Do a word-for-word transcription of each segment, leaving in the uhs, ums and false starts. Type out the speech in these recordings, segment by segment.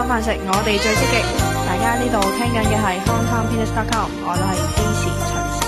飯飯食，我哋最積極。大家呢度聽緊嘅係 hong kong peanuts dot com， 我係主持陳思。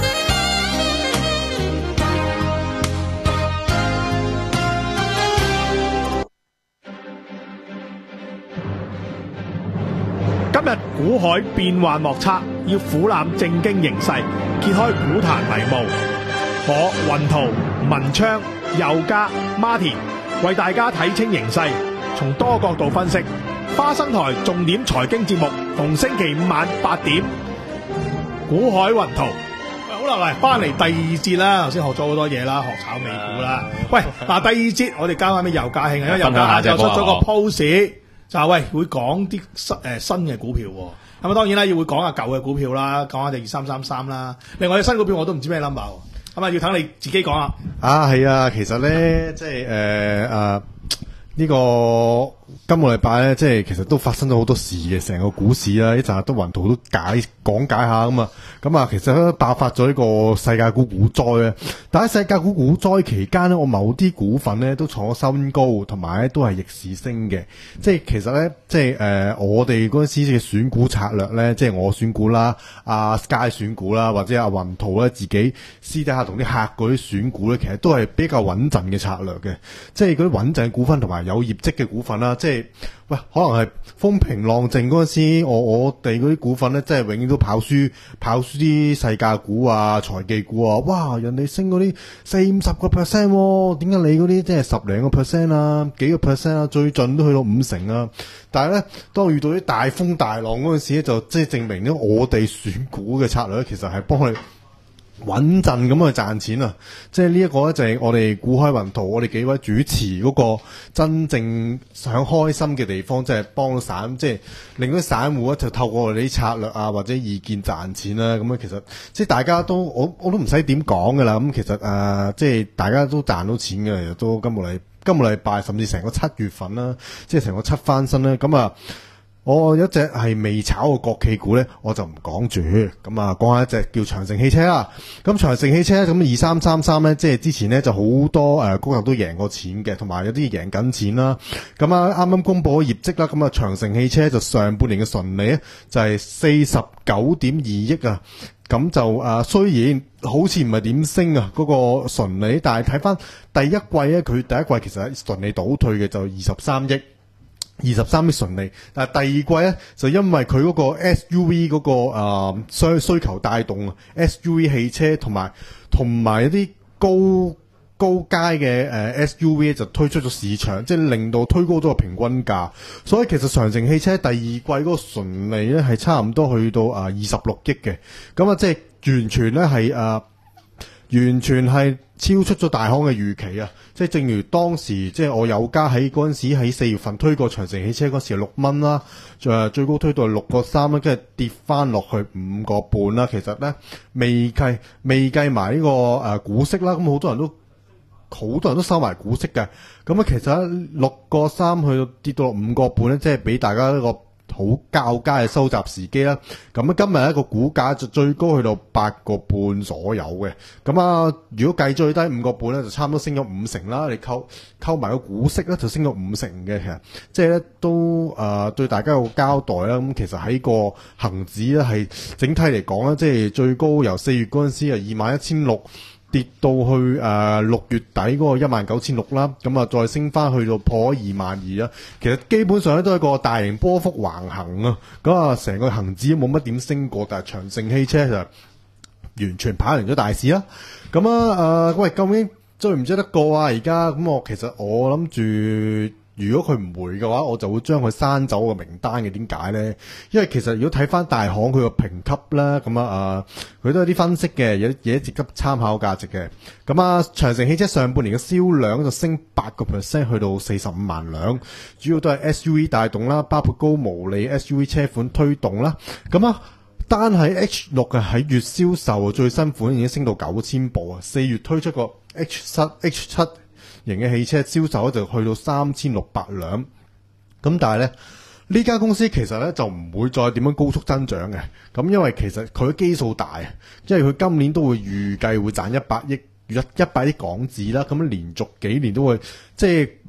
今日股海變幻莫測，要俯瞰正經形勢，揭開股壇迷霧。我雲圖、文昌、佑嘉、Martin 為大家睇清形勢，從多角度分析。花生台重點財經節目，逢星期五晚八點。股海雲圖，好啦，喂，翻嚟第二節啦。頭先學咗好多嘢啦，學炒美股啦。喂，嗱，第二節我哋交翻俾尤嘉慶啊，因為尤嘉就出咗個 post。就係喂，會講啲新誒新嘅股票喎，咁啊當然啦，要會講下舊嘅股票啦，講下隻二三三三啦。另外啲新股票我都唔知咩 number，咁啊要等你自己講啦。 啊係啊，其實咧即係誒誒呢個今個禮拜咧，即係其實都發生咗好多事嘅，成個股市啦，一陣都雲圖都解講解下咁啊。咁啊，其實都爆發咗呢個世界股股災咧。但喺世界股股災期間咧，我某啲股份咧都創咗新高，同埋咧都係逆市升嘅。即係其實咧，即係誒、呃、我哋嗰陣時嘅選股策略咧，即係我選股啦，阿、啊、Sky 選股啦，或者阿雲圖咧自己私底下同啲客嗰啲選股咧，其實都係比較穩陣嘅策略嘅。即係嗰啲穩陣嘅股份同埋有業績嘅股份啦，即係喂，可能係風平浪靜嗰陣時，我我哋嗰啲股份咧，即係永遠都跑輸跑輸啲世界股啊、財技股啊，哇！人哋升嗰啲四五十個 percent， 點解你嗰啲即係十零個 percent 啊、幾個 percent 啊，最盡都去到五成啊？但係咧，當遇到啲大風大浪嗰陣時咧，就即係證明咗我哋選股嘅策略咧，其實係幫你穩陣咁去賺錢啊！即係呢一個咧就係我哋股海雲圖，我哋幾位主持嗰個真正想開心嘅地方，即係幫散，即係令到啲散戶咧就透過我哋啲策略啊或者意見賺錢啦。咁啊，其實即係大家都我我都唔使點講噶啦。咁其實誒、呃，即係大家都賺到錢嘅，其實都今個禮今個禮拜甚至成個七月份啦，即係成個七翻身啦。咁啊〜我有一隻係未炒嘅國企股咧，我就唔講住。咁啊，講下一隻叫長城汽車啦。咁長城汽車咁二三三三咧，即係之前咧就好多誒股友都贏過錢嘅，同埋有啲贏緊錢啦。咁啊，啱啱公布咗業績啦。咁啊，長城汽車就上半年嘅純利咧就係四十九點二億啊。咁就誒、呃、雖然好似唔係點升啊，嗰、那個純利，但係睇翻第一季咧，佢第一季其實純利倒退嘅就二十三億。二十三億純利，但係第二季咧就因為佢嗰個 S U V 嗰、那個誒需、呃、需求帶動啊 ，S U V 汽車同埋同埋一啲高高階嘅誒 S U V 就推出咗市場，即係令到推高咗個平均價。所以其實長城汽車第二季嗰個純利咧係差唔多去到啊二十六億嘅，咁啊即係完全咧係誒完全係超出咗大行嘅預期啊！即係正如當時，即係我有家喺嗰陣時喺四月份推過長城汽車嗰時係六蚊啦，誒最高推到六個三啦，跟住跌翻落去五個半啦。其實咧未計未計埋呢個誒股息啦，咁好多人都好多人都收埋股息嘅。咁啊，其實六個三去到跌到落五個半咧，即係俾大家一個好較佳嘅收集時機啦，咁啊今日一個股價就最高去到八個半左右嘅，咁啊如果計最低五個半咧，就差唔多升咗五成啦。你溝溝埋個股息咧，就升咗五成嘅，其實即係咧都誒、呃、對大家有個交代啦。咁其實喺個恒指咧係整體嚟講咧，即係最高由四月嗰陣時啊二萬一千六。跌到去誒六、呃、月底嗰個一萬九千六啦，咁啊再升翻去到破二萬二啦。其實基本上咧都係一個大型波幅橫行啊，咁啊成個恒指都冇乜點升過，但係長城汽車就完全跑贏咗大市啦。咁啊誒喂，究竟追唔追得過啊？而家咁我其實我諗住。如果佢唔回嘅話，我就會將佢刪走個名單嘅。點解咧？因為其實如果睇翻大行佢個評級啦，咁啊誒，佢都有啲分析嘅，有啲嘢值得參考價值嘅。咁啊，長城汽車上半年嘅銷量就升八個 percent 去到四十五萬輛，主要都係 S U V 帶動啦，包括高毛利 S U V 車款推動啦。咁啊，單喺 H 六嘅喺月銷售最新款已經升到九千部啊，四月推出個 H 七 H 七。型嘅汽車銷售咧就去到三千六百輛，咁但係咧呢間公司其實咧就唔會再點樣高速增長嘅，咁因為其實佢嘅基數大，因為佢今年都會預計會賺一百億一一百億港紙啦，咁連續幾年都會即係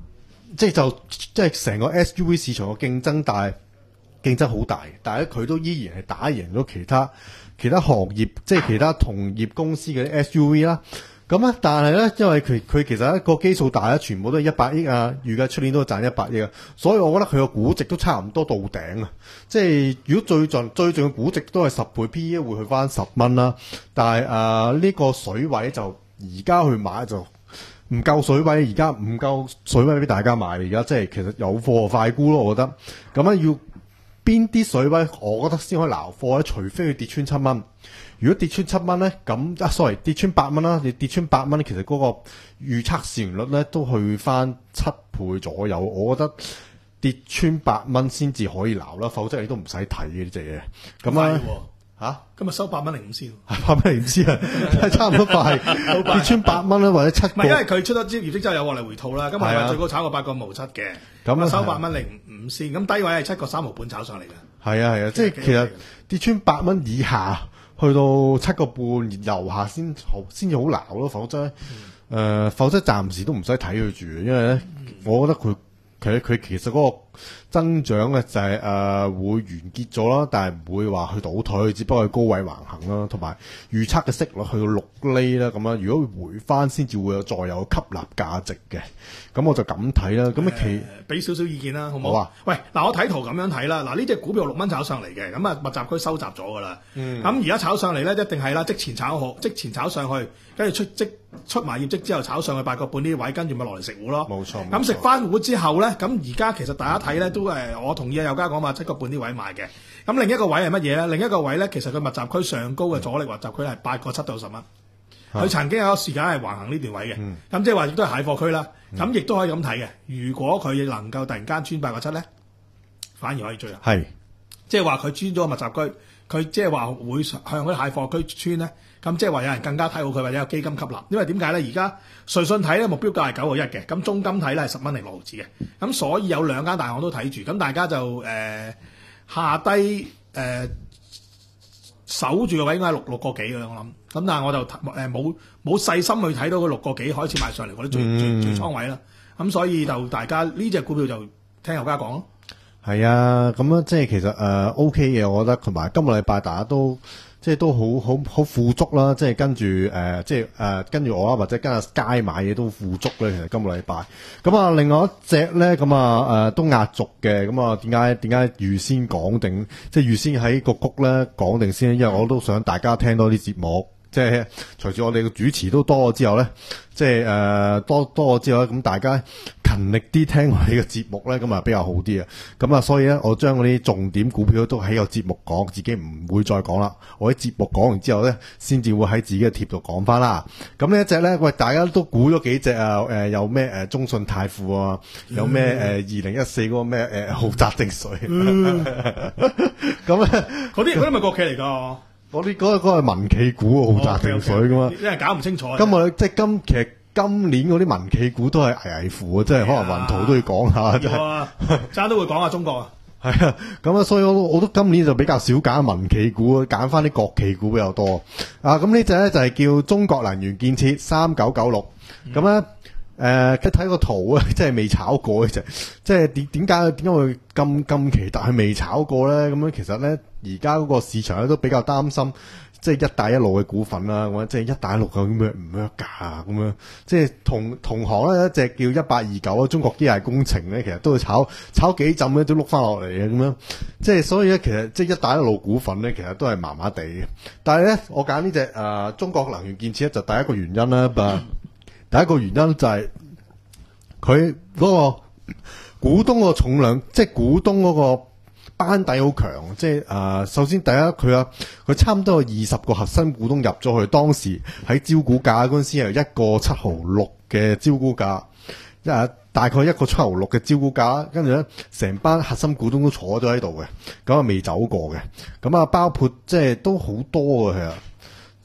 即係就即係成個 S U V 市場嘅競爭大，競爭好大，但係咧佢都依然係打贏咗其他其他行業，即係其他同業公司嘅 S U V 啦。咁啊，但係咧，因為佢佢其實一個基數大咧，全部都係一百億啊，預計出年都賺一百億啊，所以我覺得佢個估值都差唔多到頂啊。即係如果最盡最盡嘅估值都係十倍 P E 會去翻十蚊啦，但係誒呢個水位就而家去買就唔夠水位，而家唔夠水位俾大家買，而家即係其實有貨快沽咯，我覺得。咁啊要邊啲水位，我覺得先可以撈貨咧，除非佢跌穿七蚊。如果跌穿七蚊咧，咁啊 sorry 跌穿八蚊啦，你跌穿八蚊，其實嗰個預測市盈率咧都去翻七倍左右，我覺得跌穿八蚊先至可以撈啦，否則你都唔使睇嘅呢隻嘢。咁啊嚇， 今日收八蚊零五先， 八蚊零五先啊，差唔多快跌穿八蚊啦，或者七個。 唔係因為佢出咗啲業績之後有獲利回吐啦，今日係最高炒過八個毛七嘅，咁啊收八蚊零五先，咁低位係七個三毫半炒上嚟嘅。 係啊係啊，即係其實跌穿八蚊以下。去到七個半樓下先好，先至好鬧咯，否則誒、嗯呃，否則暫時都唔使睇佢住，因為咧，嗯、我覺得佢佢佢其實嗰個增長咧就係、是、誒、呃、會完結咗啦，但係唔會話去倒退，只不過係高位橫行啦，同埋預測嘅息率去到六厘啦，咁樣如果回翻先至會有再有吸納價值嘅，咁我就咁睇啦。咁啊其俾少少意見啦，好唔好？ 好啊。 喂，嗱我睇圖咁樣睇啦，嗱呢隻股票六蚊炒上嚟嘅，咁啊密集區收集咗噶啦，咁而家炒上嚟咧一定係啦，即前炒好，即前炒上去，跟住出即出埋業績之後炒上去八個半呢啲位，跟住咪落嚟食糊咯。 冇錯。 咁食翻糊之後咧，咁而家其實大家睇咧都誒，我同意啊有家講話七個半呢位買嘅。咁另一個位係乜嘢咧？另一個位咧，其實佢密集區上高嘅阻力密集區係八個七到十蚊。佢、嗯、曾經有一個時間係橫行呢段位嘅，咁、嗯、即係話亦都係蟹貨區啦。咁亦都可以咁睇嘅。如果佢能夠突然間穿八個七咧，反而可以追啊。係，即係話佢穿咗個密集區，佢即係話會向嗰啲蟹貨區穿咧。咁即係話有人更加睇好佢，或者有基金吸納。因為點解咧？而家瑞信睇咧目標價係九個一嘅，咁中金睇咧係十蚊零六毫子嘅。咁所以有兩間大行都睇住，咁大家就誒、呃、下低誒、呃、守住個位應該係六六個幾嘅，我諗。咁但係我就誒冇冇細心去睇到佢六個幾開始買上嚟嗰啲最、嗯、最最倉位啦。咁所以就大家呢隻股票就聽有家講咯。 係啊，咁樣即係其實誒、呃、OK 嘅，我覺得同埋今個禮拜大家都。即係都好好好富足啦，即係跟住誒、呃，即係誒、呃、跟住我啊，或者跟阿 Sky 買嘢都富足咧。其實今個禮拜咁啊，另外一隻咧咁啊誒都壓軸嘅，咁啊點解點解預先講定，即係預先喺個谷咧講定先？因為我都想大家聽多啲節目，即係隨住我哋嘅主持都多咗之後咧，即係誒、呃、多多咗之後咧，咁大家勤力啲聽我哋嘅節目咧，咁啊比較好啲啊。咁啊，所以咧我將嗰啲重點股票都喺個節目講，自己唔會再講啦。我喺節目講完之後咧，先至會喺自己嘅貼度講翻啦。咁呢一隻咧，喂，大家都估咗幾隻啊？誒、呃，有咩誒、呃、中信泰富啊？有咩誒二零一四嗰個咩誒豪澤淨水？咁咧， 嗰啲嗰啲咪國企嚟㗎？ 嗰啲嗰個嗰係民企股豪澤淨水噶嘛？ 因為搞唔清楚。 今日即係今其實今年嗰啲民企股都係危危乎啊！即係可能雲圖都要講下，真係爭都會講下中國啊。 係啊，咁啊，所以我都我都今年就比較少揀民企股，揀翻啲國企股比較多。啊，咁呢隻咧就係叫中國能源建設三九九六。咁咧誒，一睇個圖咧，即係未炒過嘅啫。即係點點解點解會咁咁奇特係未炒過咧？咁樣其實咧，而家嗰個市場咧都比較擔心。即係一帶一路嘅股份啦，咁即係一帶一路究竟咩唔咩價咁樣？即係同同行咧，一隻叫一八二九啊，中國機械工程咧，其實都會炒炒幾浸咧，都碌翻落嚟嘅咁樣。即係所以咧，其實即係一帶一路股份咧，其實都係麻麻地嘅。但係咧，我揀呢隻誒中國能源建設咧，就第一個原因啦。嗯、第一個原因就係佢嗰個股東個重量，即係股東嗰個班底好強，即係誒、呃，首先第一佢啊，佢差唔多有二十個核心股東入咗去，當時喺招股價嗰陣時係一個七毫六嘅招股價，一、呃、大概一個七毫六嘅招股價，跟住咧成班核心股東都坐咗喺度嘅，咁啊未走過嘅，咁啊包括即係都好多嘅，其實即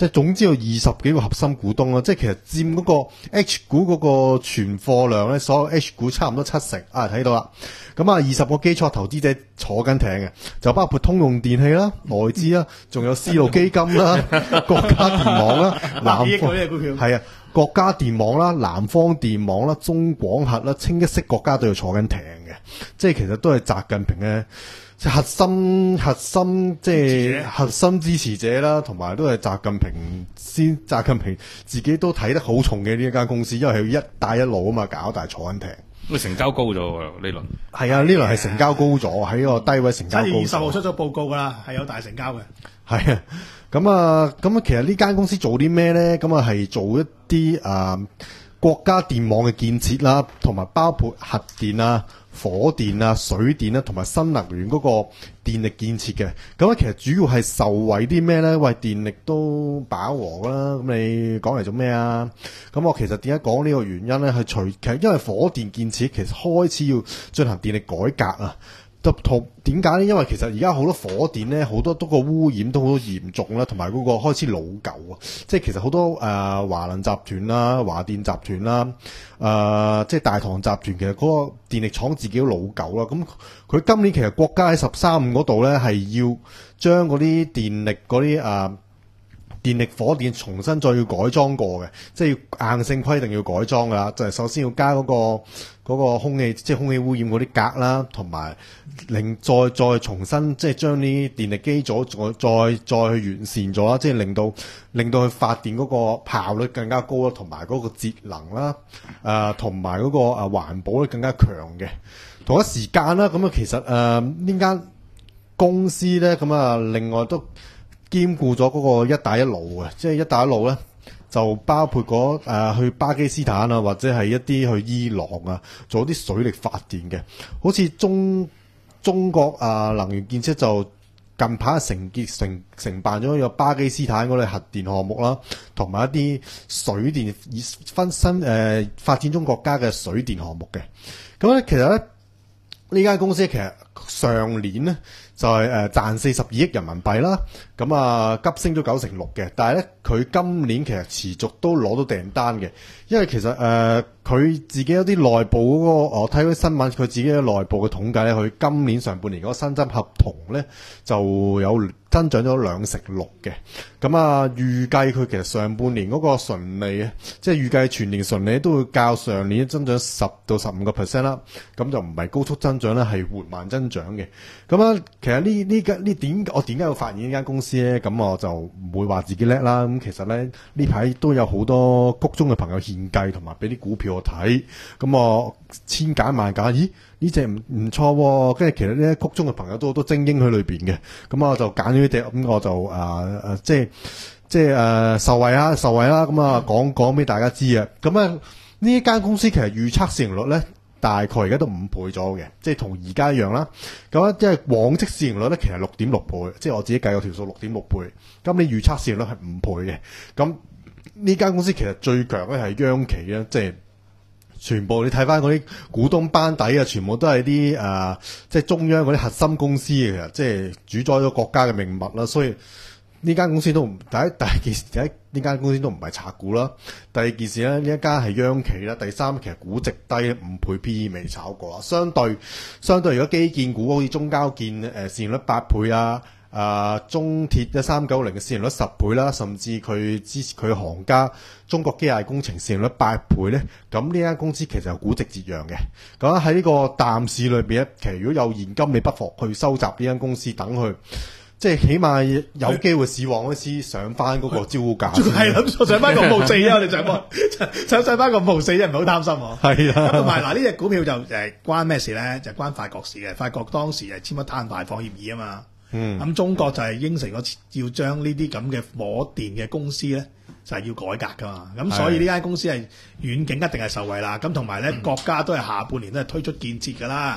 即係總之有二十幾個核心股東啦，即係其實佔嗰個 H 股嗰個存貨量咧，所有 H 股差唔多七成啊，睇到啦。咁啊，二十個基礎投資者坐緊艇嘅，就包括通用電器啦、外資啦，仲有絲路基金啦、國家電網啦、南方係啊。國家電網啦、南方電網啦、中廣核啦、清一色國家都要坐緊艇嘅，即係其實都係習近平嘅核心核心即係核心支持者啦，同埋都係習近平先，習近平自己都睇得好重嘅呢一間公司，因為係一帶一路啊嘛搞，但係坐緊艇。 咁成交高咗喎呢輪。 係啊，呢輪係成交高咗，喺個低位成交高咗。 七月二十號出咗報告噶啦，係有大成交嘅。 係啊。咁啊，咁啊，其實呢間公司做啲咩咧？咁啊，係做一啲啊國家電網嘅建設啦，同埋包括核電啊、火電啊、水電啊，同埋新能源嗰個電力建設嘅。咁啊，其實主要係受惠啲咩咧？喂，電力都飽和啦，咁你講嚟做咩啊？咁我其實點解講呢個原因咧？係除其實因為火電建設其實開始要進行電力改革啊。同點解咧？因為其實而家好多火電咧，好多都個污染都好嚴重啦，同埋嗰個開始老舊啊。即係其實好多誒、呃、華能集團啦、華電集團啦、誒、呃、即係大唐集團，其實嗰個電力廠自己都老舊啦。咁佢今年其實國家喺十三五嗰度咧，係要將嗰啲電力嗰啲誒電力火電重新再要改裝過嘅，即係要硬性規定要改裝噶啦。就係、是、首先要加嗰、嗰個嗰個空氣，即係空氣污染嗰啲格啦，同埋令再再重新即係將啲電力機組再再再去完善咗啦，即係令到令到佢發電嗰個效率更加高啦，同埋嗰個節能啦，誒同埋嗰個誒環保咧更加強嘅。同一時間啦，咁啊其實誒呢間公司咧，咁啊另外都兼顧咗嗰個一帶一路嘅，即係一帶一路咧，就包括嗰、呃、去巴基斯坦啊，或者係一啲去伊朗啊，做啲水力發電嘅。好似中中國啊、呃、能源建設就近排承結承承辦咗個巴基斯坦嗰啲核電項目啦，同埋一啲水電以分新誒、呃、發展中國家嘅水電項目嘅。咁咧其實咧呢間公司其實上年咧就係誒賺四十二億人民幣啦，咁啊急升咗九成六嘅，但係咧佢今年其實持續都攞到訂單嘅，因為其實誒佢、呃、自己有啲內部嗰、那個，我睇嗰啲新聞，佢自己嘅內部嘅統計咧，佢今年上半年嗰個新增合同咧就有增長咗兩成六嘅，咁啊預計佢其實上半年嗰個純利，即係預計全年純利都會較上年增長十到十五個 percent 啦，咁就唔係高速增長啦，係緩慢增長嘅，咁啊。其實呢呢間呢點我點解會發現呢間公司咧？咁我就唔會話自己叻啦。咁其實咧呢排都有好多谷中嘅朋友獻計，同埋俾啲股票我睇。咁我千揀萬揀，咦呢隻唔唔錯。跟住其實呢谷中嘅朋友都好多精英喺裏邊嘅。咁我就揀咗呢隻，咁我就誒誒、呃、即係即係誒、呃、受惠啦，受惠啦。咁啊講講俾大家知啊。咁啊呢間公司其實預測市盈率咧，大概而家都五倍咗嘅，即係同而家一樣啦。咁即係往績市盈率咧，其實六點六倍，即係我自己計個條數六點六倍。今年預測市盈率係五倍嘅。咁呢間公司其實最強咧係央企啦，即係全部你睇翻嗰啲股東班底啊，全部都係啲誒，即係中央嗰啲核心公司嘅，即係主宰咗國家嘅命脈啦。所以呢間公司都唔第一第一件事，第一呢間公司都唔係拆股啦。第二件事咧，呢一間係央企啦。第三，其實估值低，五倍 P E 未炒過啦。相對相對，如果基建股好似中交建誒、呃、市盈率八倍啊，啊、呃、中鐵一三九零嘅市盈率十倍啦，甚至佢支持佢行家中國機械工程市盈率八倍咧，咁呢間公司其實有估值折讓嘅。咁喺呢個淡市裏邊咧，其實如果有現金，你不妨去收集呢間公司，等佢。即係起碼有機會市旺嗰時上翻嗰個招股價， 係諗上翻個五毫四啊！我哋上翻上上翻個五毫四，真係唔好擔心喎。係啊，同埋嗱呢隻股票就誒關咩事咧？就關法國事嘅。法國當時係簽咗碳排放協議啊嘛。嗯。咁中國就係應承咗要將呢啲咁嘅火電嘅公司咧，就係要改革噶嘛。咁所以呢間公司係遠景一定係受惠啦。咁同埋咧，國家都係下半年都係推出建設噶啦。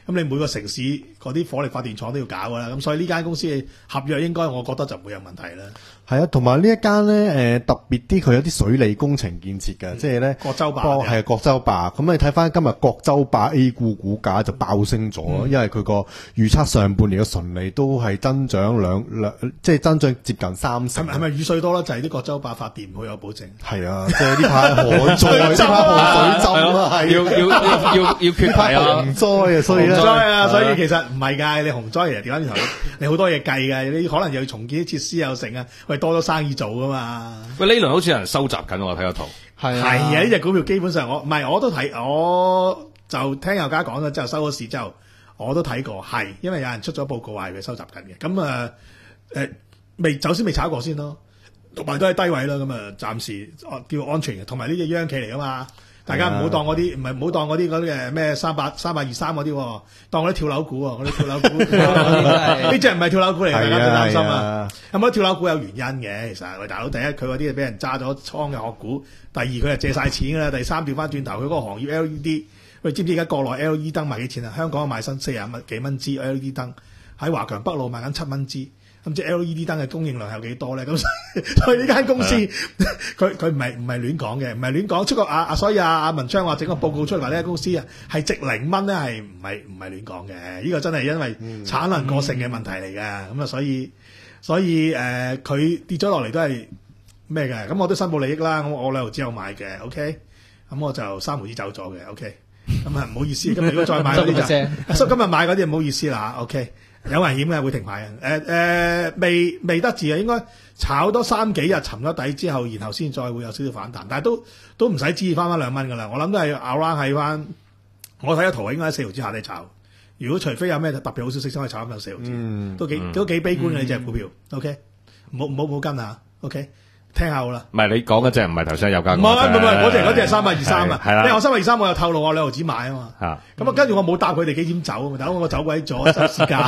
咁你每個城市嗰啲火力發電廠都要搞噶啦，咁所以呢間公司嘅合約應該我覺得就唔會有問題啦。 係啊，同埋呢一間咧誒特別啲，佢有啲水利工程建設嘅，即係咧國洲霸係國洲霸。咁你睇翻今日國洲霸 A 股股價就爆升咗， 嗯、 因為佢個預測上半年嘅純利都係增長兩兩，即係增長接近三成。 係咪雨水多啦？就係、是、啲國洲霸發電唔好有保證。 係啊，即係呢排旱災，呢排洪水浸啊，係要要要要要決堤啊， 洪災啊，所以咧， 洪災啊，所以其實唔係㗎，你洪災其實調翻轉頭，你好多嘢計㗎，你可能又要重建啲設施又成啊，喂多咗生意做㗎嘛。 喂，呢輪好似有人收集緊喎，睇個圖。 係係啊，呢隻股票基本上我唔係我都睇，我就聽有家講咗之後收咗市之後，我都睇過，係因為有人出咗報告話佢收集緊嘅，咁啊誒未，首先未炒過先咯，同埋都係低位啦，咁啊暫時叫安全嘅，同埋呢隻央企嚟㗎嘛。大家唔好當嗰啲，唔係唔好當嗰啲嗰啲誒咩三百三百二三嗰啲，當嗰啲跳樓股喎，嗰啲跳樓股呢隻唔係跳樓股嚟嘅，大家唔擔心啊。咁嗰啲跳樓股有原因嘅，其實喂大佬，第一佢嗰啲係俾人揸咗倉嘅殼股，第二佢係借晒錢㗎啦，第三調翻轉頭佢嗰個行業 L E D， 喂知唔知而家國內 L E D 燈賣幾錢啊？香港賣新四十蚊幾蚊支 L E D 燈，喺華強北路賣緊七蚊支。咁即係 L E D 燈嘅供應量有幾多咧？咁所以呢間公司佢佢唔係唔係亂講嘅，唔係亂講。出個啊啊，所以啊啊文昌話整個報告出嚟話呢間公司啊係值零蚊咧，係唔係唔係亂講嘅？呢、這個真係因為產能過剩嘅問題嚟嘅。咁啊、嗯，所以所以誒佢、呃、跌咗落嚟都係咩嘅？咁我都申報利益啦。咁我兩毫子有買嘅 ，OK。咁我就三毫子走咗嘅 ，OK。咁啊唔好意思，今日如果再買嗰啲就，所以今日買嗰啲唔好意思啦 ，OK。有危險嘅會停牌嘅，誒、呃、誒未未得住啊，應該炒多三幾日沉咗底之後，然後先再會有少少反彈，但係都都唔使支持翻翻兩蚊噶啦，我諗都係 around 喺翻，我睇個圖應該喺四毫子下底炒，如果除非有咩特別好消息先可以炒翻到四毫子，嗯、都幾、嗯、都幾悲觀嘅呢隻股票 ，OK，唔好唔好唔好跟啊 ，OK。聽下好啦， 唔係你講嗰隻唔係頭先有價， 唔係唔係唔係，嗰隻嗰隻係三百二三啊， 係啦， 因為我三百二三我又透露我兩毫子買啊嘛，咁啊跟住我冇答佢哋幾點走啊，大佬我走鬼咗收市價，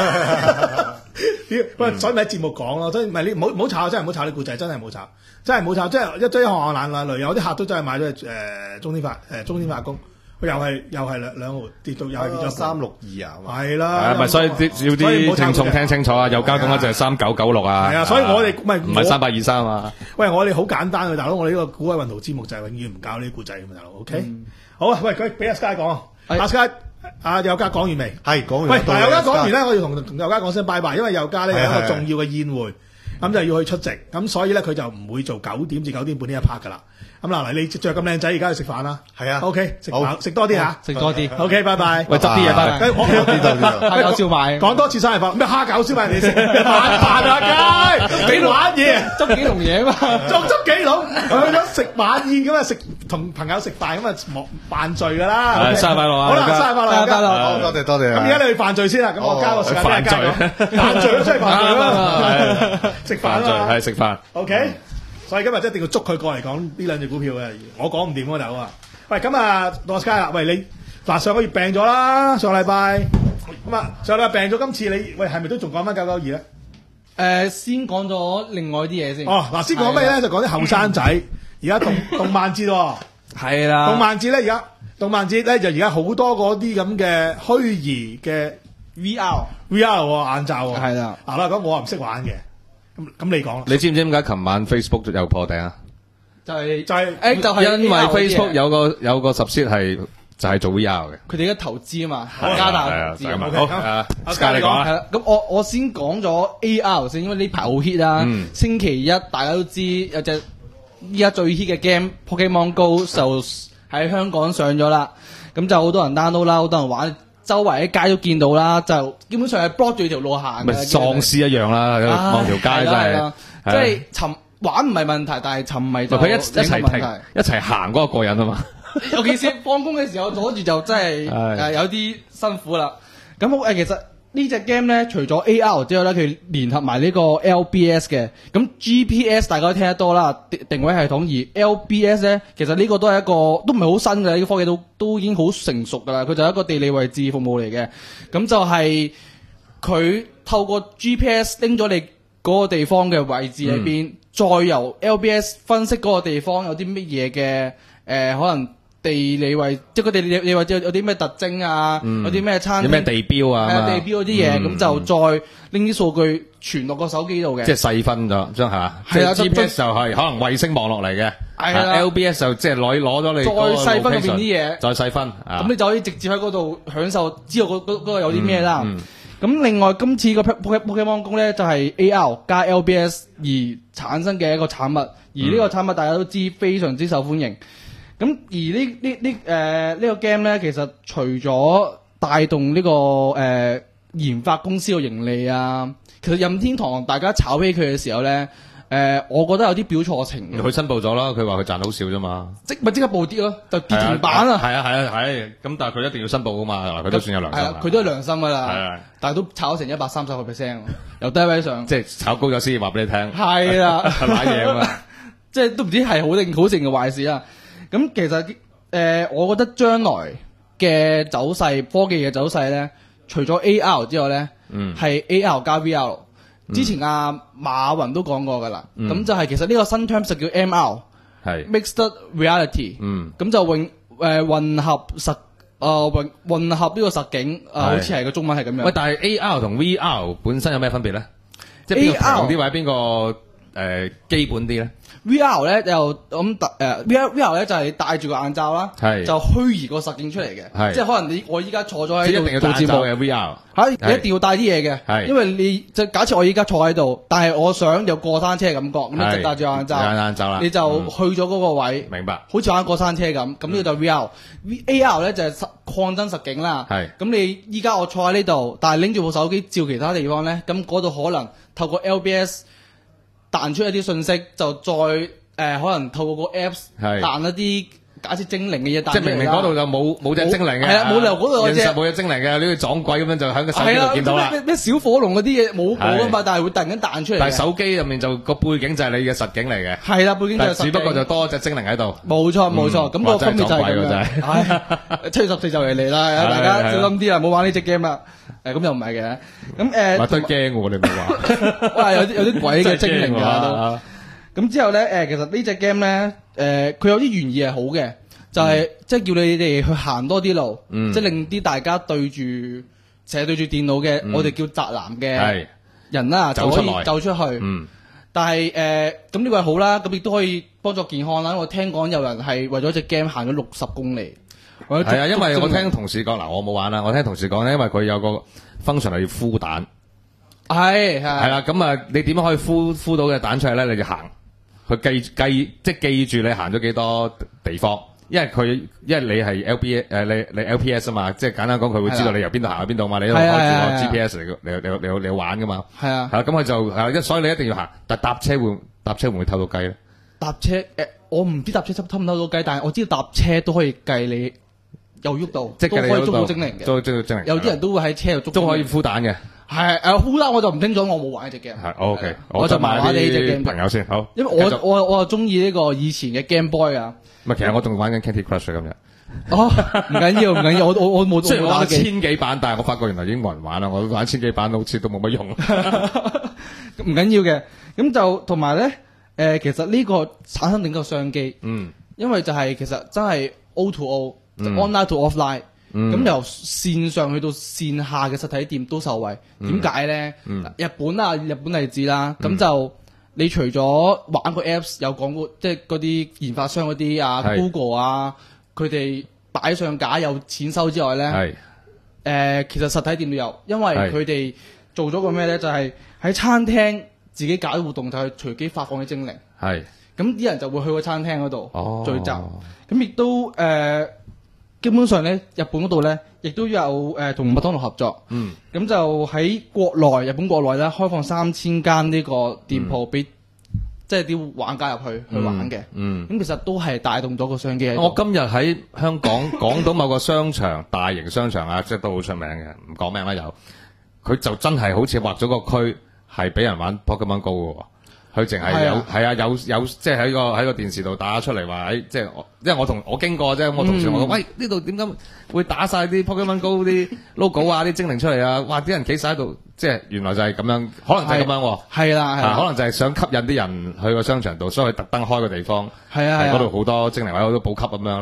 喂，所以咪喺節目講咯，所以唔係你唔好唔好炒，真係唔好炒啲故仔，真係唔好炒，真係唔好炒，即係一堆行行爛爛類，有啲客都真係買咗誒中天發誒中天化工。又係又係兩兩毫跌到又係跌咗三六二啊！係啦， 係咪所以啲要啲聽眾聽清楚啊？有家講一隻三九九六啊！ 係啊，所以我哋唔係唔係三百二三啊！ 喂，我哋好簡單嘅大佬，我哋呢個股海運圖節目就係永遠唔教呢啲故仔嘅大佬。OK，好啊，喂，佢俾阿 Sky 講，阿 Sky 阿有家講完未？ 係講完。 喂，嗱，有家講完咧，我要同同有家講聲拜拜，因為有家咧有一個重要嘅宴會，咁就要去出席，咁所以咧佢就唔會做九點至九點半呢一 part 噶啦。咁嗱，嚟你着咁靚仔，而家去食飯啦。係啊 ，OK，食飽食多啲嚇，食多啲。OK，拜拜。 喂，執啲嘢拜拜。 我呢度呢度，蝦餃燒賣。講多次生日飯，咩蝦餃燒賣你食？晚飯啊，街幾玩嘢？執幾籠嘢嘛？仲執幾籠？去咗食晚宴咁啊，食同朋友食飯咁啊，莫犯罪㗎啦。 生日快樂啊！ 好啦，生日快樂，快樂。 多謝多謝。 咁而家你去犯罪先啦，咁我交個時間俾阿街講。犯罪都真係犯罪啦，食飯啊嘛。 係食飯。 OK。所以今日一定要捉佢過嚟講呢兩隻股票嘅，我講唔掂嗰頭啊！喂，咁啊，羅 Sky 啦，喂你嗱上個月病咗啦，上個禮拜咁啊，上個禮拜病咗，今次你喂係咪都仲講翻九九二咧？ 誒，先講咗另外啲嘢先。 哦，嗱，先講咩咧？就講啲後生仔，而家動動漫節喎， 係啦， 動漫節咧，而家動漫節咧就而家好多嗰啲咁嘅虛擬嘅 V R V R 眼罩喎， 係啦， 嗱啦，咁我啊唔識玩嘅。咁你講啦， 你知唔知點解琴晚 Facebook 又破頂啊？ 就係就係誒，就係因為 Facebook 有個有個 subset 係就係做 V R 嘅， 佢哋嘅投資啊嘛，加大投資啊嘛。 好，Sky你講啊。 係啦，咁我我先講咗 A R 先，因為呢排好 hit 啊。星期一大家都知有隻依家最 hit 嘅 game Pokemon Go 就喺香港上咗啦，咁就好多人 download 啦，好多人玩。周圍喺街都見到啦，就基本上係 block 住條路行嘅， 咪喪屍一樣啦，望條街真係， 即係沉玩唔係問題，但係沉迷就佢一一齊停一齊行嗰個過癮啊嘛。 尤其是放工嘅時候阻住就真係誒有啲辛苦啦。咁好誒，其實呢隻 game 咧，除咗 A R 之外咧，佢聯合埋呢個 L B S 嘅。咁 G P S 大家都聽得多啦，定位系統。而 L B S 咧，其實呢個都係一個都唔係好新嘅，呢個科技都都已經好成熟噶啦。佢就係一個地理位置服務嚟嘅。咁就係佢透過 G P S 拎咗你嗰個地方嘅位置喺邊，嗯、再由 L B S 分析嗰個地方有啲乜嘢嘅誒可能地理位，即係個地理你或者有啲咩特徵啊， 嗯、 有啲咩餐廳， 有咩地標啊， 係地標嗰啲嘢，咁、嗯、就再拎啲數據傳落個手機度嘅。 即係細分咗，將係嘛？ 係啊 ，G P S 就係可能衛星網絡嚟嘅， 係啦 L B S 就即係攞攞咗你再細分入邊啲嘢， 再細分， 咁你就可以直接喺嗰度享受，知道嗰嗰嗰個有啲咩啦。 嗯嗯咁另外今次個 Pokemon Go 咧就係 A R 加 L B S 而產生嘅一個產物，而呢個產物大家都知非常之受歡迎。咁而呢呢呢誒呢個 game 咧，其實除咗帶動呢個誒研發公司嘅盈利啊，其實任天堂大家炒起佢嘅時候咧。誒、呃，我覺得有啲表錯情嘅。 佢申報咗啦，佢話佢賺好少啫嘛。 即咪即刻暴跌咯，就跌停板啊！ 係啊係啊係，咁但係佢一定要申報噶嘛，佢都算有良心。 係啊，佢都係良心噶啦。 係啊， 但係都炒成一百三十個 percent，由低位上。 即係炒高咗先話俾你聽。 係啦， 係買嘢啊嘛。 即係都唔知係好定好定嘅壞事啦。咁其實誒、呃，我覺得將來嘅走勢，科技嘅走勢咧，除咗 A R 之外咧，嗯，係 A R 加 V R。之前阿、啊、馬雲都講過噶啦，咁、嗯、就係其實呢個新 term 就叫 M R， 係 Mixed Reality，嗯，咁就混誒、呃、混合實誒、呃、混混合呢個實景，誒好似係個中文係咁樣。喂， 但係 A R 同 V R 本身有咩分別咧？即係邊個強啲或者邊個誒基本啲咧？ V R 咧就咁誒、呃、V R V R 咧就係你戴住個眼罩啦，就虛擬個實景出嚟嘅，即係可能你我依家坐咗喺度做節目嘅 V R， 嚇你一定要帶啲嘢嘅，因為你就假設我依家坐喺度，但係我想有過山車嘅感覺，咁你就戴住眼罩， 眼罩啦， 你就去咗嗰個位， 明白？ 好似玩過山車咁，咁呢個就 V R，A R 咧就係實擴增實景啦，咁你依家我坐喺呢度，但係拎住部手機照其他地方咧，咁嗰度可能透過 L B S 彈出一啲信息，就再誒、呃、可能透過個 Apps 彈一啲假設精靈嘅嘢， 即係明明嗰度就冇冇隻精靈嘅， 係啊，冇理由嗰度有隻冇隻精靈嘅，呢個撞鬼咁樣就喺個手機度見到啦。 咩咩小火龍嗰啲嘢冇冇啊嘛，但係會突然間彈出嚟。 但係手機入面就個背景就係你嘅實景嚟嘅。 係啦，背景就係實景。 只不過就多隻精靈喺度。 冇錯冇錯，咁、嗯、個分別就係咁樣。七月十四就嚟嚟啦，大家小心啲啊，唔好玩呢隻 game 啦。誒咁又唔係嘅，咁誒。話都驚喎，你唔好話。 哇！有啲有啲鬼嘅精靈㗎都。咁之後咧，誒其實呢隻 game 咧，誒佢有啲原意係好嘅，就係、是嗯、即係叫你哋去行多啲路，嗯、即係令啲大家對住成日對住電腦嘅，嗯、我哋叫宅男嘅人啦，就可以走出去。嗯、但係誒咁呢個係好啦，咁亦都可以幫助健康啦。我聽講有人係為咗隻 game 行咗六十公里。 係啊，因為我聽同事講，嗱我冇玩啦，我聽同事講咧，因為佢有個 function 係要孵蛋。係係係啦，咁啊，你點樣可以孵孵到嘅蛋出嚟咧？你就行。佢記記即係記住你行咗幾多地方，因為佢因為你係 L B 誒你你 L P S 啊嘛，即係簡單講佢會知道你由邊度行去邊度嘛，你都開住個 G P S 嚟嚟嚟嚟嚟玩噶嘛。係啊，係啦，咁佢就係，所以你一定要行。但搭車會搭車會唔會偷到雞咧？搭車誒，我唔知搭車偷唔偷到雞，但係我知道搭車都可以計你有喐到，即係都可以捉到精靈嘅，捉捉精靈。有啲人都會喺車度捉，都可以孵蛋嘅。係誒，孵蛋我就唔清楚，我冇玩呢隻 game。係 OK，我就麻麻地呢隻 game。朋友先好，因為我我我係中意呢個以前嘅 Game Boy 啊。唔係，其實我仲玩緊 Candy Crush 今日。哦，唔緊要唔緊要，我我我冇。雖然我玩咗千幾版，但係我發覺原來已經冇人玩啦。我玩千幾版好似都冇乜用。唔緊要嘅，咁就同埋咧，誒，其實呢個產生另一個商機。嗯。因為就係其實真係 O to O，online to offline。咁、嗯、由線上去到線下嘅實體店都受惠，點解咧？嗯、日本啊，日本例子啦，咁、嗯、就你除咗玩個 Apps 有廣告，即係嗰啲研發商嗰啲啊是 ，Google 啊，佢哋擺上架有錢收之外咧，誒是、呃，其實實體店都有，因為佢哋做咗個咩咧？就係、是、喺餐廳自己搞啲活動，就係隨機發放啲精靈，係咁啲人就會去個餐廳嗰度聚集，咁亦、哦、都誒。呃基本上咧，日本嗰度咧，亦都有誒同麥當勞合作。嗯。咁就喺國內，日本國內咧，開放三千間呢個店鋪俾，即係啲玩家入去去玩嘅。嗯。咁其實都係帶動咗個商機。我今日喺香港講到某個商場，大型商場啊，即係都好出名嘅，唔講名啦有。佢就真係好似劃咗個區，係俾人玩 Pokemon Go 嘅。佢淨係有係啊，啊有有即係喺個喺個電視度打出嚟話喺即係我，因為我同我經過啫，我同事我講、嗯、喂，呢度點解會打晒啲 Pokemon Go 啲 logo 啊啲精靈出嚟啊？哇！啲人企晒喺度，即係原來就係咁樣，可能就係咁樣。係啦係啦，可能就係想吸引啲人去個商場度，所以佢特登開個地方，係啊，嗰度好多精靈位好多補給咁樣咧。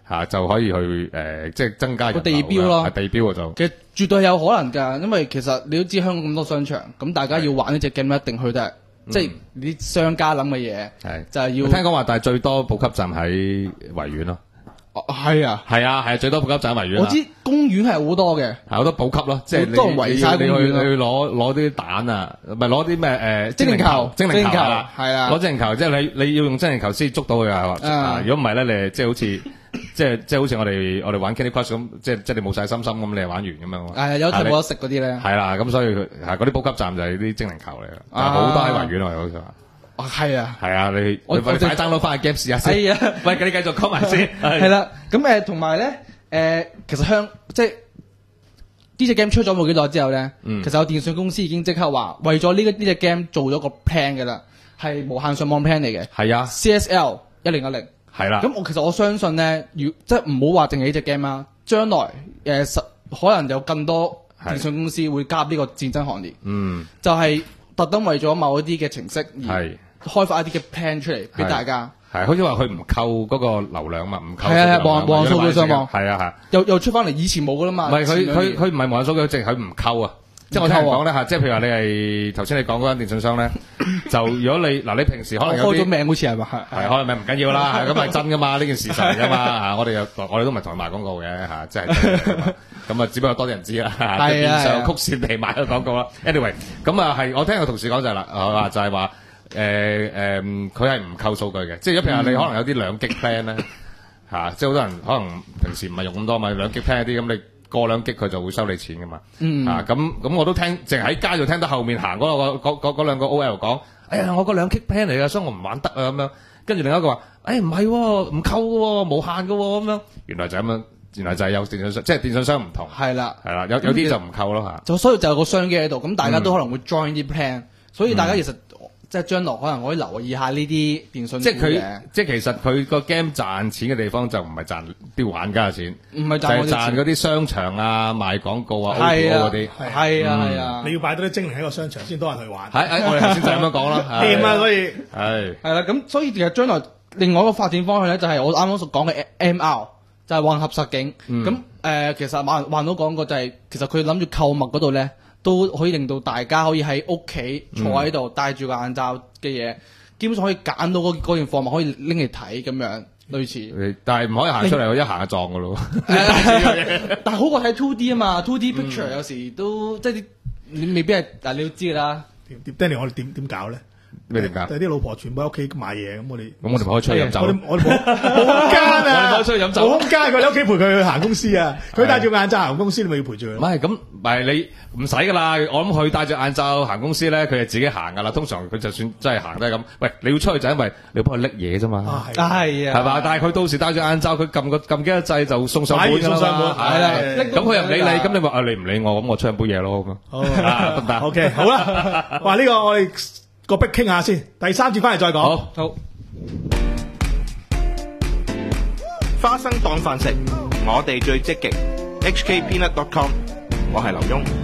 嚇就可以去誒，即係增加個地標咯， 地標啊就。 其實絕對係有可能㗎，因為其實你都知香港咁多商場，咁大家要玩呢隻 game 一定去得，即係啲商家諗嘅嘢， 係就係要。 聽講話，但係最多補給站喺維園咯。 哦，係啊， 係啊，係啊，最多補給站維園。 我知公園係好多嘅， 係好多補給咯，即係你都圍晒公園你去去攞攞啲蛋啊，唔係攞啲咩誒精靈球， 精靈球係啦， 係啦， 攞精靈球，即係你你要用精靈球先捉到佢啊！如果唔係咧，你即係好似即係即係好似我哋我哋玩 Candy Crush 咁，即係即係你冇晒心心咁，你係玩完咁樣。 係有冇得食嗰啲咧？ 係啦，咁所以佢係嗰啲補給站就係啲精靈球嚟嘅，但係好多喺維園啊，好似話。 啊，係啊， 係啊，你我快快 download 翻個 game 試下先。 係啊， 喂，你繼續講埋先。 係啦，咁誒同埋咧誒，其實香即係呢隻 game 出咗冇幾耐之後咧，其實有電信公司已經即刻話為咗呢個呢隻 game 做咗個 plan 嘅啦，係無限上網 plan 嚟嘅。 係啊 ，C S L 一零一零。 係啦。 咁我其實我相信咧，要即係唔好話淨係呢隻 game 啦，將來誒實可能有更多電信公司會加入呢個戰爭行列。 嗯， 就係特登為咗某一啲嘅程式而係。 開發一啲嘅 plan 出嚟俾大家， 係好似話佢唔扣嗰個流量嘛，唔扣係啊係無無限數據上網， 係啊係， 又又出翻嚟，以前冇噶啦嘛。 唔係佢佢佢唔係無限數據，淨係佢唔扣啊。即係我聽人講咧嚇，即係譬如話你係頭先你講嗰間電信商咧，就如果你嗱你平時可能有啲開咗名好似係嘛係開咗名唔緊要啦，咁係真噶嘛，呢件事實嚟噶嘛嚇，我哋又我哋都唔係同佢賣廣告嘅嚇，即係咁啊，只不過多啲人知啦，即係變相曲線地賣咗廣告啦。anyway，咁啊係我聽個同事講就係啦，話就係話。誒誒，佢係唔扣數據嘅，即係如果譬如你可能有啲兩 G plan 咧嚇，即係好多人可能平時唔係用咁多嘛，兩 G plan 啲咁，你過兩 G 佢就會收你錢噶嘛嚇，咁咁我都聽，淨係喺街度聽到後面行嗰個嗰嗰嗰兩個 O L 講，哎呀我個兩 G plan 嚟㗎，所以我唔玩得啊咁樣，跟住另一個話，誒唔係喎，唔扣嘅喎，無限嘅喎咁樣，原來就咁樣，原來就係有電信商，即係電信商唔同， 係啦， 係啦，有有啲就唔扣咯嚇， 就所以就有個商機喺度，咁大家都可能會 join 啲 plan，所以大家其實。即係將來可能可以留意下呢啲電信， 即係佢，即係其實佢個 game 賺錢嘅地方就唔係賺啲玩家嘅錢， 唔係賺， 就係賺嗰啲商場啊、賣廣告啊、O P O 嗰啲， 係啊係啊， 你要擺多啲精靈喺個商場先多人去玩。 係係，我哋頭先就咁樣講啦， 掂啊，所以係係啦，咁所以其實將來另外一個發展方向咧，就係我啱啱所講嘅 M R，就係混合實境。咁誒，其實萬萬都講過就係，其實佢諗住購物嗰度咧。都可以令到大家可以喺屋企坐喺度戴住個眼罩嘅嘢，基本上可以揀到嗰嗰件貨物可以拎嚟睇咁樣，類似。但係唔可以行出嚟，我一行就撞噶咯。但係好過睇 two D 啊嘛 ，two D picture 有時都即係啲你未必係，但係你都知㗎啦。 點 Danny 我哋點點搞咧？ 咩點搞？ 但係啲老婆全部喺屋企買嘢，咁我哋咁我哋咪可以出去飲酒。 我哋我哋冇冇空間啊！ 我哋可以出去飲酒。 冇空間，佢喺屋企陪佢去行公司啊！佢戴住眼罩行公司，你咪要陪住佢。 唔係咁，唔係你唔使噶啦。我諗佢戴住眼罩行公司咧，佢係自己行噶啦。通常佢就算真係行都係咁。喂，你要出去就因為你要幫佢拎嘢啫嘛。 係啊， 係嘛？但係佢到時戴住眼罩，佢撳個撳幾多掣就送上門㗎啦嘛。 係啦， 咁佢又唔理你，咁你話啊你唔理我，咁我出飲杯嘢咯咁。 好得唔得？OK，好啦。哇！呢個我哋個逼傾下先，第三節翻嚟再講。 好， 好。 花生當飯食，我哋最積極。H K Peanut dot com， 我係劉墉。